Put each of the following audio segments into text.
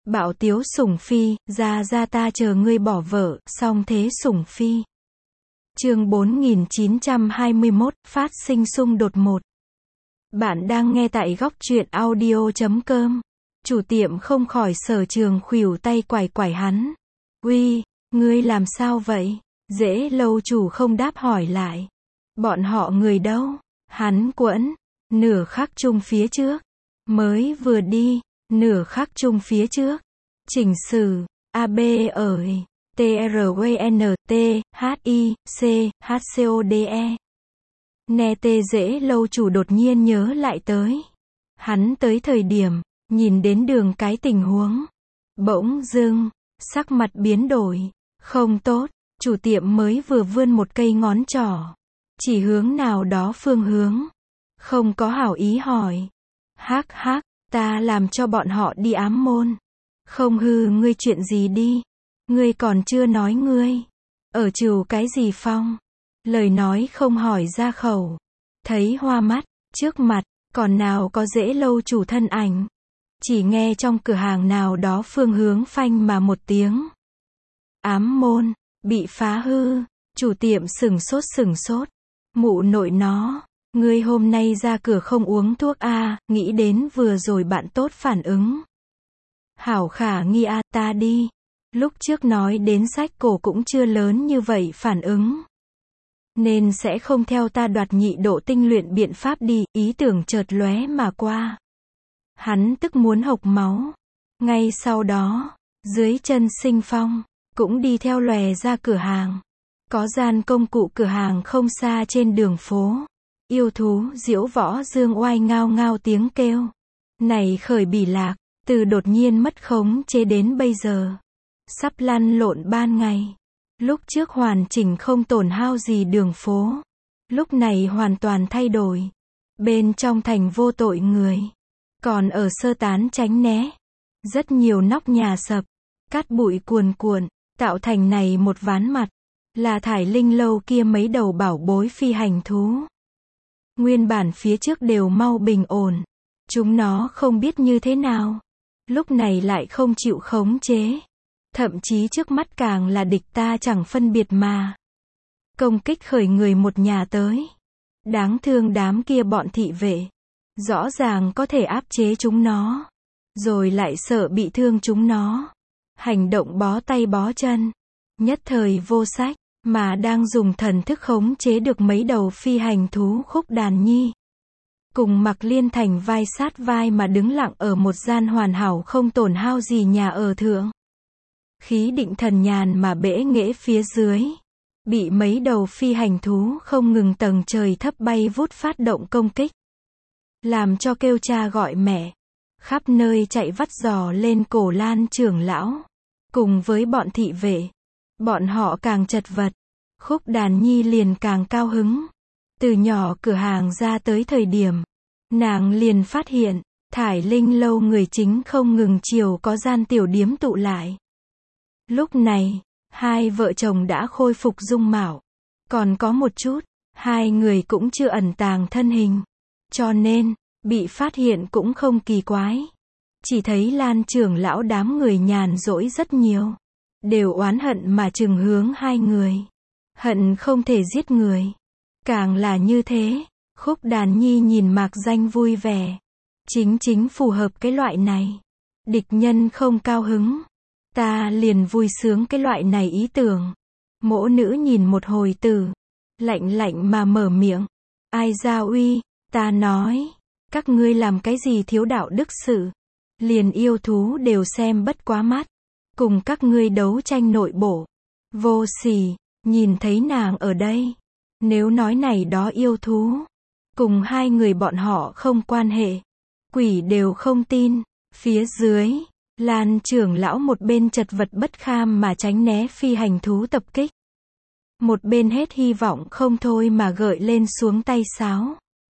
Bạo tiếu sủng phi, ra ta chờ ngươi bỏ vợ, song thế sủng phi. Chương 4921, phát sinh xung đột 1. Bạn đang nghe tại góc truyện audio.com. Chủ tiệm không khỏi sở trường khuỷu tay quải hắn. Uy, ngươi làm sao vậy? Dễ lâu chủ không đáp hỏi lại. Bọn họ người đâu? Hắn quẫn. Nửa khắc chung phía trước. Mới vừa đi. Nửa khắc chung phía trước. Chỉnh sử. AB ơi. TRWNT, HI, C, HCODE. Nè tê dễ lâu chủ đột nhiên nhớ lại tới. Hắn tới thời điểm, nhìn đến đường cái tình huống. Bỗng dưng, sắc mặt biến đổi. Không tốt, chủ tiệm mới vừa vươn một cây ngón trỏ. Chỉ hướng nào đó phương hướng. Không có hảo ý hỏi. Hắc, ta làm cho bọn họ đi ám môn. Không hư ngươi chuyện gì đi. Ngươi còn chưa nói ngươi. Ở trừ cái gì phong. Lời nói không hỏi ra khẩu. Thấy hoa mắt, trước mặt, còn nào có dễ lâu chủ thân ảnh. Chỉ nghe trong cửa hàng nào đó phương hướng phanh mà một tiếng. Ám môn, bị phá hư, chủ tiệm sửng sốt. Mụ nội nó, ngươi hôm nay ra cửa không uống thuốc a, nghĩ đến vừa rồi bạn tốt phản ứng. Hảo khả nghi a, ta đi. Lúc trước nói đến sách cổ cũng chưa lớn như vậy phản ứng. Nên sẽ không theo ta đoạt nhị độ tinh luyện biện pháp đi, ý tưởng chợt lóe mà qua. Hắn tức muốn hộc máu. Ngay sau đó, dưới chân Sinh Phong, cũng đi theo lòe ra cửa hàng. Có gian công cụ cửa hàng không xa trên đường phố. Yêu thú, diễu võ dương oai ngao tiếng kêu. Này khởi bỉ lạc, từ đột nhiên mất khống chế đến bây giờ. Sắp lăn lộn ban ngày. Lúc trước hoàn chỉnh không tổn hao gì đường phố. Lúc này hoàn toàn thay đổi. Bên trong thành vô tội người. Còn ở sơ tán tránh né. Rất nhiều nóc nhà sập. Cát bụi cuồn cuộn. Tạo thành này một ván mặt. Là thải linh lâu kia mấy đầu bảo bối phi hành thú. Nguyên bản phía trước đều mau bình ổn. Chúng nó không biết như thế nào. Lúc này lại không chịu khống chế. Thậm chí trước mắt càng là địch ta chẳng phân biệt mà. Công kích khởi người một nhà tới. Đáng thương đám kia bọn thị vệ. Rõ ràng có thể áp chế chúng nó. Rồi lại sợ bị thương chúng nó. Hành động bó tay bó chân. Nhất thời vô sách. Mà đang dùng thần thức khống chế được mấy đầu phi hành thú Khúc Đàn Nhi. Cùng Mặc Liên Thành vai sát vai mà đứng lặng ở một gian hoàn hảo không tổn hao gì nhà ở thượng. Khí định thần nhàn mà bẽ nghễ phía dưới. Bị mấy đầu phi hành thú không ngừng tầng trời thấp bay vút phát động công kích. Làm cho kêu cha gọi mẹ. Khắp nơi chạy vắt giò lên cổ Lan trưởng lão. Cùng với bọn thị vệ. Bọn họ càng chật vật. Khúc Đàn Nhi liền càng cao hứng. Từ nhỏ cửa hàng ra tới thời điểm. Nàng liền phát hiện. Thải linh lâu người chính không ngừng chiều có gian tiểu điếm tụ lại. Lúc này, hai vợ chồng đã khôi phục dung mạo. Còn có một chút, hai người cũng chưa ẩn tàng thân hình. Cho nên, bị phát hiện cũng không kỳ quái. Chỉ thấy Lan trưởng lão đám người nhàn rỗi rất nhiều. Đều oán hận mà chừng hướng hai người. Hận không thể giết người. Càng là như thế, Khúc Đàn Nhi nhìn Mạc Danh vui vẻ. Chính phù hợp cái loại này. Địch nhân không cao hứng. Ta liền vui sướng cái loại này ý tưởng. Mỗ nữ nhìn một hồi tử. Lạnh mà mở miệng. Ai ra uy, ta nói. Các ngươi làm cái gì thiếu đạo đức sự. Liền yêu thú đều xem bất quá mắt. Cùng các ngươi đấu tranh nội bộ. Vô sỉ, nhìn thấy nàng ở đây. Nếu nói này đó yêu thú. Cùng hai người bọn họ không quan hệ. Quỷ đều không tin. Phía dưới. Lan trưởng lão một bên chật vật bất kham mà tránh né phi hành thú tập kích. Một bên hết hy vọng không thôi mà gợi lên xuống tay sáo.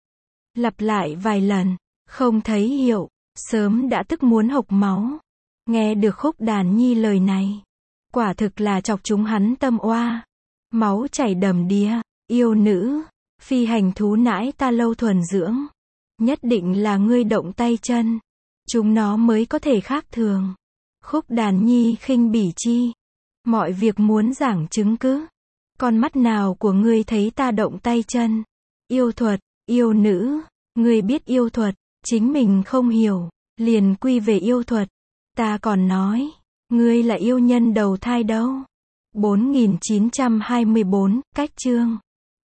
Lặp lại vài lần, không thấy hiệu, sớm đã tức muốn hộc máu. Nghe được Khúc Đàn Nhi lời này. Quả thực là chọc chúng hắn tâm oa. Máu chảy đầm đìa, yêu nữ, phi hành thú nãi ta lâu thuần dưỡng. Nhất định là ngươi động tay chân. Chúng nó mới có thể khác thường. Khúc đàn nhi khinh bỉ chi? Mọi việc muốn giảng chứng cứ. Con mắt nào của ngươi thấy ta động tay chân? Yêu thuật, yêu nữ. Ngươi biết yêu thuật, chính mình không hiểu, liền quy về yêu thuật. Ta còn nói, ngươi là yêu nhân đầu thai đâu. 4924, cách chương.